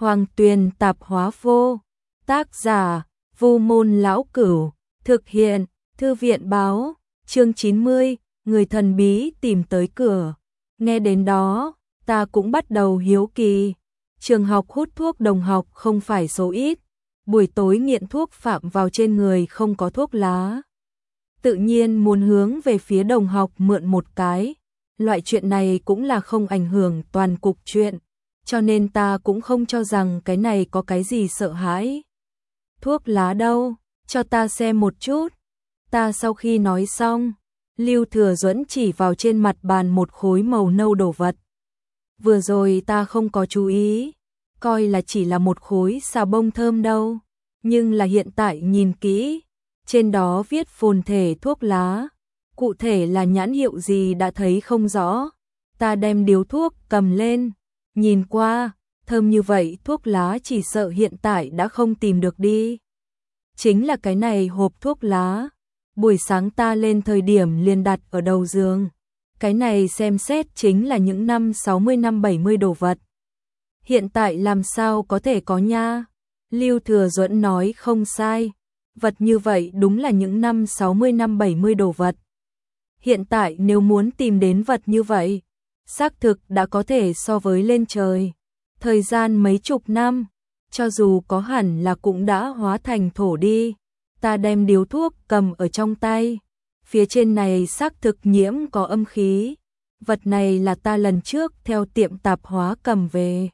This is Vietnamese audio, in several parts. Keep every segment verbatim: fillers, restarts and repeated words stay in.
Hoàng Tuyền tạp hóa vô. Tác giả: Vu Môn Lão Cửu. Thực hiện: Thư viện báo. Chương chín mươi, người thần bí tìm tới cửa. Nghe đến đó, ta cũng bắt đầu hiếu kỳ. Trường học hút thuốc đồng học không phải số ít, buổi tối nghiện thuốc phạm vào trên người không có thuốc lá. Tự nhiên muốn hướng về phía đồng học mượn một cái. Loại chuyện này cũng là không ảnh hưởng toàn cục chuyện, cho nên ta cũng không cho rằng cái này có cái gì sợ hãi. Thuốc lá đâu, cho ta xem một chút. Ta sau khi nói xong, Lưu Thừa Duẫn chỉ vào trên mặt bàn một khối màu nâu đồ vật. Vừa rồi ta không có chú ý, coi là chỉ là một khối xà bông thơm đâu, nhưng là hiện tại nhìn kỹ, trên đó viết phồn thể thuốc lá, cụ thể là nhãn hiệu gì đã thấy không rõ. Ta đem điếu thuốc cầm lên, nhìn qua, thơm như vậy thuốc lá chỉ sợ hiện tại đã không tìm được đi. Chính là cái này hộp thuốc lá, buổi sáng ta lên thời điểm liền đặt ở đầu giường. Cái này xem xét chính là những năm sáu mươi năm bảy mươi đồ vật. Hiện tại làm sao có thể có nha? Lưu Thừa Duẫn nói không sai, vật như vậy đúng là những năm sáu mươi năm bảy mươi đồ vật. Hiện tại nếu muốn tìm đến vật như vậy, xác thực đã có thể so với lên trời. Thời gian mấy chục năm, cho dù có hẳn là cũng đã hóa thành thổ đi. Ta đem điếu thuốc cầm ở trong tay, phía trên này xác thực nhiễm có âm khí. Vật này là ta lần trước theo tiệm tạp hóa cầm về.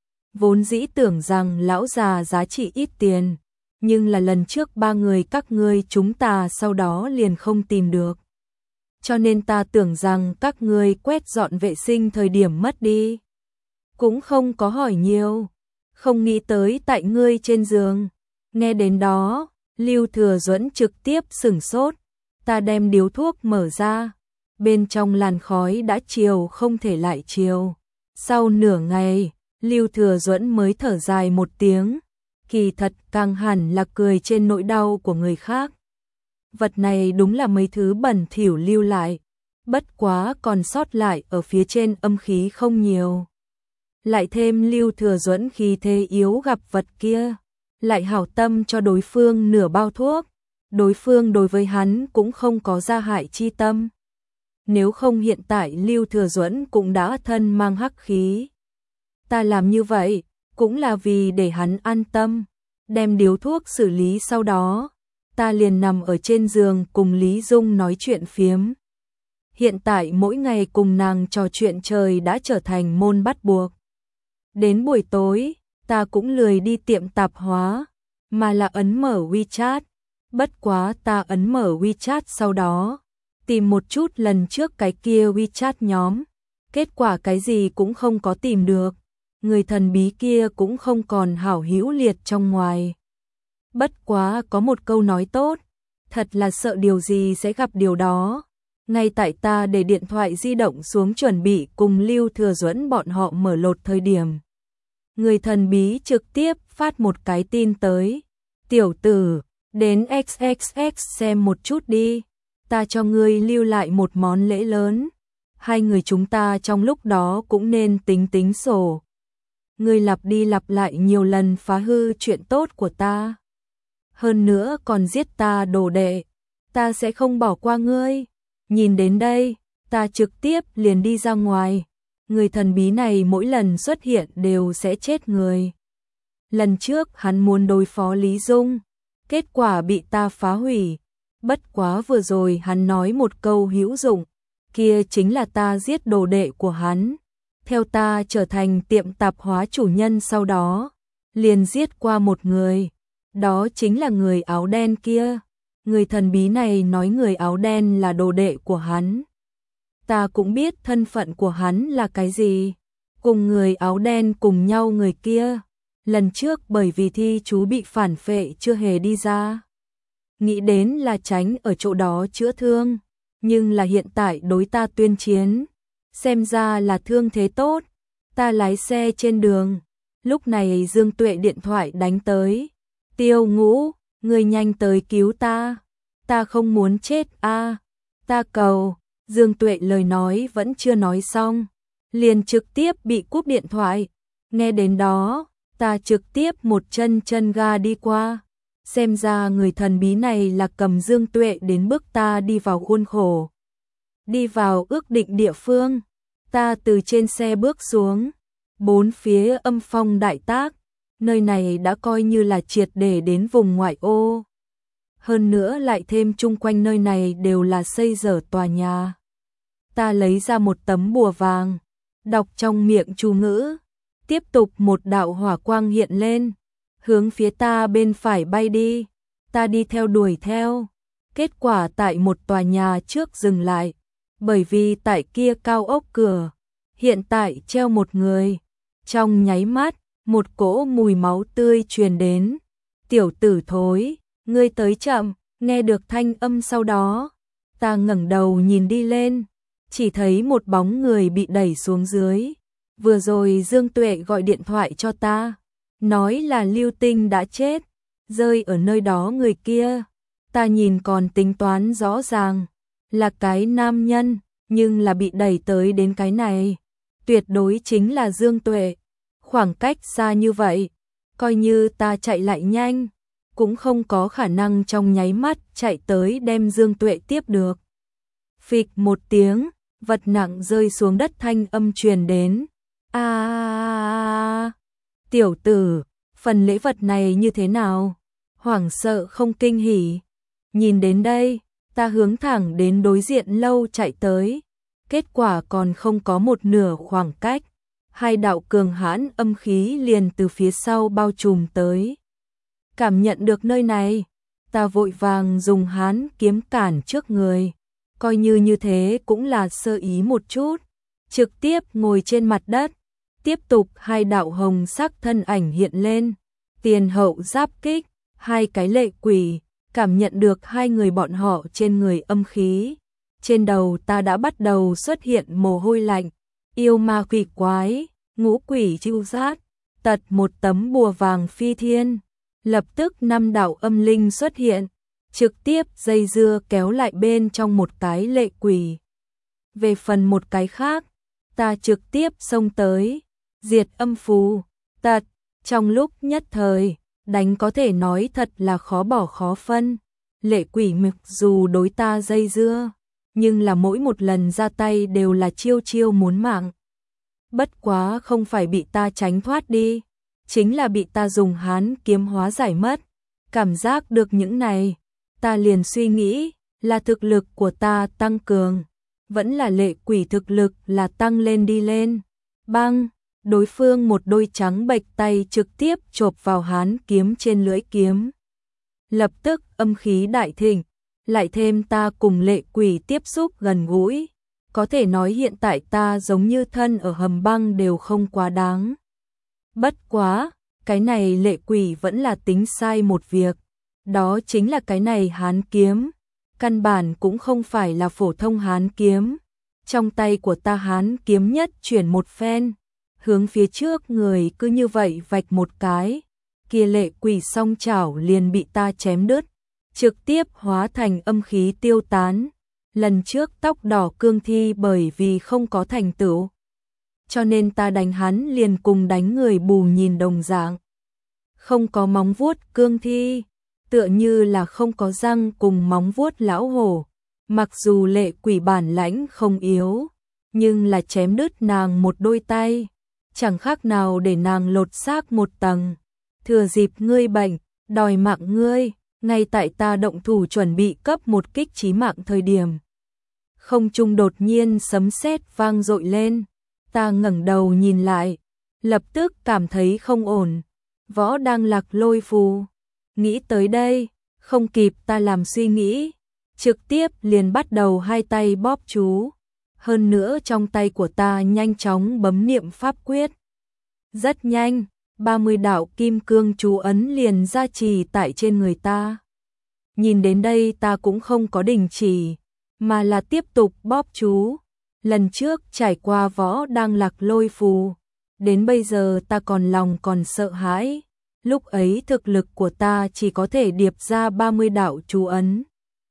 Vốn dĩ tưởng rằng lão già giá trị ít tiền, nhưng là lần trước ba người các ngươi chúng ta sau đó liền không tìm được. Cho nên ta tưởng rằng các ngươi quét dọn vệ sinh thời điểm mất đi. Cũng không có hỏi nhiều, không nghĩ tới tại ngươi trên giường. Nghe đến đó, Lưu Thừa Duẫn trực tiếp sửng sốt. Ta đem điếu thuốc mở ra, bên trong làn khói đã chiều không thể lại chiều. Sau nửa ngày, Lưu Thừa Duẫn mới thở dài một tiếng, kỳ thật càng hẳn là cười trên nỗi đau của người khác. Vật này đúng là mấy thứ bẩn thỉu lưu lại, bất quá còn sót lại ở phía trên âm khí không nhiều. Lại thêm Lưu Thừa Duẫn khi thế yếu gặp vật kia, lại hảo tâm cho đối phương nửa bao thuốc, đối phương đối với hắn cũng không có gia hại chi tâm. Nếu không hiện tại Lưu Thừa Duẫn cũng đã thân mang hắc khí. Ta làm như vậy, cũng là vì để hắn an tâm, đem điếu thuốc xử lý sau đó. Ta liền nằm ở trên giường cùng Lý Dung nói chuyện phiếm. Hiện tại mỗi ngày cùng nàng trò chuyện trời đã trở thành môn bắt buộc. Đến buổi tối, ta cũng lười đi tiệm tạp hóa, mà là ấn mở WeChat. Bất quá ta ấn mở WeChat sau đó, tìm một chút lần trước cái kia WeChat nhóm. Kết quả cái gì cũng không có tìm được. Người thần bí kia cũng không còn hảo hữu liệt trong ngoài. Bất quá có một câu nói tốt, thật là sợ điều gì sẽ gặp điều đó. Ngay tại ta để điện thoại di động xuống chuẩn bị cùng Lưu Thừa Duẫn bọn họ mở lột thời điểm, người thần bí trực tiếp phát một cái tin tới. Tiểu tử, đến ích ích ích xem một chút đi, ta cho ngươi lưu lại một món lễ lớn. Hai người chúng ta trong lúc đó cũng nên tính tính sổ. Ngươi lặp đi lặp lại nhiều lần phá hư chuyện tốt của ta, hơn nữa còn giết ta đồ đệ, ta sẽ không bỏ qua ngươi. Nhìn đến đây, ta trực tiếp liền đi ra ngoài. Người thần bí này mỗi lần xuất hiện đều sẽ chết người. Lần trước hắn muốn đối phó Lý Dung, kết quả bị ta phá hủy. Bất quá vừa rồi hắn nói một câu hữu dụng, kia chính là ta giết đồ đệ của hắn. Theo ta trở thành tiệm tạp hóa chủ nhân sau đó, liền giết qua một người. Đó chính là người áo đen kia. Người thần bí này nói người áo đen là đồ đệ của hắn. Ta cũng biết thân phận của hắn là cái gì. Cùng người áo đen cùng nhau người kia. Lần trước bởi vì thi chú bị phản phệ chưa hề đi ra. Nghĩ đến là tránh ở chỗ đó chữa thương. Nhưng là hiện tại đối ta tuyên chiến. Xem ra là thương thế tốt. Ta lái xe trên đường. Lúc này Dương Tuệ điện thoại đánh tới. Tiêu Ngũ, người nhanh tới cứu ta. Ta không muốn chết a, à, ta cầu. Dương Tuệ lời nói vẫn chưa nói xong, liền trực tiếp bị cúp điện thoại. Nghe đến đó, Ta trực tiếp một chân chân ga đi qua. Xem ra người thần bí này là cầm Dương Tuệ đến bước ta đi vào khuôn khổ. Đi vào ước định địa phương, ta từ trên xe bước xuống. Bốn phía âm phong đại tác, nơi này đã coi như là triệt để đến vùng ngoại ô. Hơn nữa lại thêm chung quanh nơi này đều là xây dở tòa nhà. Ta lấy ra một tấm bùa vàng, đọc trong miệng chú ngữ. Tiếp tục một đạo hỏa quang hiện lên, hướng phía ta bên phải bay đi. Ta đi theo đuổi theo. Kết quả tại một tòa nhà trước dừng lại, bởi vì tại kia cao ốc cửa, hiện tại treo một người. Trong nháy mắt, một cỗ mùi máu tươi truyền đến. Tiểu tử thối, ngươi tới chậm. Nghe được thanh âm sau đó, ta ngẩng đầu nhìn đi lên, chỉ thấy một bóng người bị đẩy xuống dưới. Vừa rồi Dương Tuệ gọi điện thoại cho ta, nói là Lưu Tinh đã chết, rơi ở nơi đó người kia. Ta nhìn còn tính toán rõ ràng, là cái nam nhân, nhưng là bị đẩy tới đến cái này. Tuyệt đối chính là Dương Tuệ. Khoảng cách xa như vậy, coi như ta chạy lại nhanh, cũng không có khả năng trong nháy mắt chạy tới đem Dương Tuệ tiếp được. Phịch một tiếng, vật nặng rơi xuống đất thanh âm truyền đến. A à, tiểu tử, phần lễ vật này như thế nào? Hoảng sợ không kinh hỉ. Nhìn đến đây, ta hướng thẳng đến đối diện lâu chạy tới. Kết quả còn không có một nửa khoảng cách, hai đạo cường hãn âm khí liền từ phía sau bao trùm tới. Cảm nhận được nơi này, ta vội vàng dùng hán kiếm cản trước người, coi như như thế cũng là sơ ý một chút, trực tiếp ngồi trên mặt đất. Tiếp tục hai đạo hồng sắc thân ảnh hiện lên, tiền hậu giáp kích, hai cái lệ quỷ, cảm nhận được hai người bọn họ trên người âm khí. Trên đầu ta đã bắt đầu xuất hiện mồ hôi lạnh, yêu ma quỷ quái, ngũ quỷ chiêu sát, tật một tấm bùa vàng phi thiên. Lập tức năm đạo âm linh xuất hiện, trực tiếp dây dưa kéo lại bên trong một cái lệ quỷ. Về phần một cái khác, ta trực tiếp xông tới, diệt âm phù, tật, trong lúc nhất thời, đánh có thể nói thật là khó bỏ khó phân. Lệ quỷ mặc dù đối ta dây dưa, nhưng là mỗi một lần ra tay đều là chiêu chiêu muốn mạng. Bất quá không phải bị ta tránh thoát đi, chính là bị ta dùng hán kiếm hóa giải mất. Cảm giác được những này, ta liền suy nghĩ, là thực lực của ta tăng cường, vẫn là lệ quỷ thực lực là tăng lên đi lên. Băng, đối phương một đôi trắng bệch tay trực tiếp chộp vào hán kiếm trên lưỡi kiếm. Lập tức âm khí đại thịnh, lại thêm ta cùng lệ quỷ tiếp xúc gần gũi. Có thể nói hiện tại ta giống như thân ở hầm băng đều không quá đáng. Bất quá, cái này lệ quỷ vẫn là tính sai một việc. Đó chính là cái này hán kiếm. Căn bản cũng không phải là phổ thông hán kiếm. Trong tay của ta hán kiếm nhất chuyển một phen, hướng phía trước người cứ như vậy vạch một cái. Kia lệ quỷ song chảo liền bị ta chém đứt, trực tiếp hóa thành âm khí tiêu tán. Lần trước tóc đỏ cương thi bởi vì không có thành tựu, cho nên ta đánh hắn liền cùng đánh người bù nhìn đồng dạng. Không có móng vuốt cương thi, tựa như là không có răng cùng móng vuốt lão hổ. Mặc dù lệ quỷ bản lãnh không yếu, nhưng là chém đứt nàng một đôi tay, chẳng khác nào để nàng lột xác một tầng. Thừa dịp ngươi bệnh, đòi mạng ngươi, ngay tại ta động thủ chuẩn bị cấp một kích chí mạng thời điểm. Không trung đột nhiên sấm sét vang dội lên, ta ngẩng đầu nhìn lại, lập tức cảm thấy không ổn. Võ đang lạc lôi phù. Nghĩ tới đây, không kịp ta làm suy nghĩ, trực tiếp liền bắt đầu hai tay bóp chú. Hơn nữa trong tay của ta nhanh chóng bấm niệm pháp quyết. Rất nhanh, ba mươi đạo kim cương chú ấn liền gia trì tại trên người ta. Nhìn đến đây ta cũng không có đình chỉ, mà là tiếp tục bóp chú. Lần trước trải qua võ đang lạc lôi phù, đến bây giờ ta còn lòng còn sợ hãi. Lúc ấy thực lực của ta chỉ có thể điệp ra ba mươi đạo chú ấn.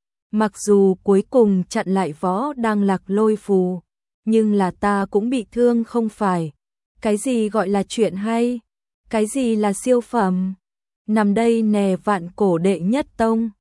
Mặc dù cuối cùng chặn lại võ đang lạc lôi phù, nhưng là ta cũng bị thương không phải. Cái gì gọi là chuyện hay? Cái gì là siêu phẩm? Nằm đây nè vạn cổ đệ nhất tông.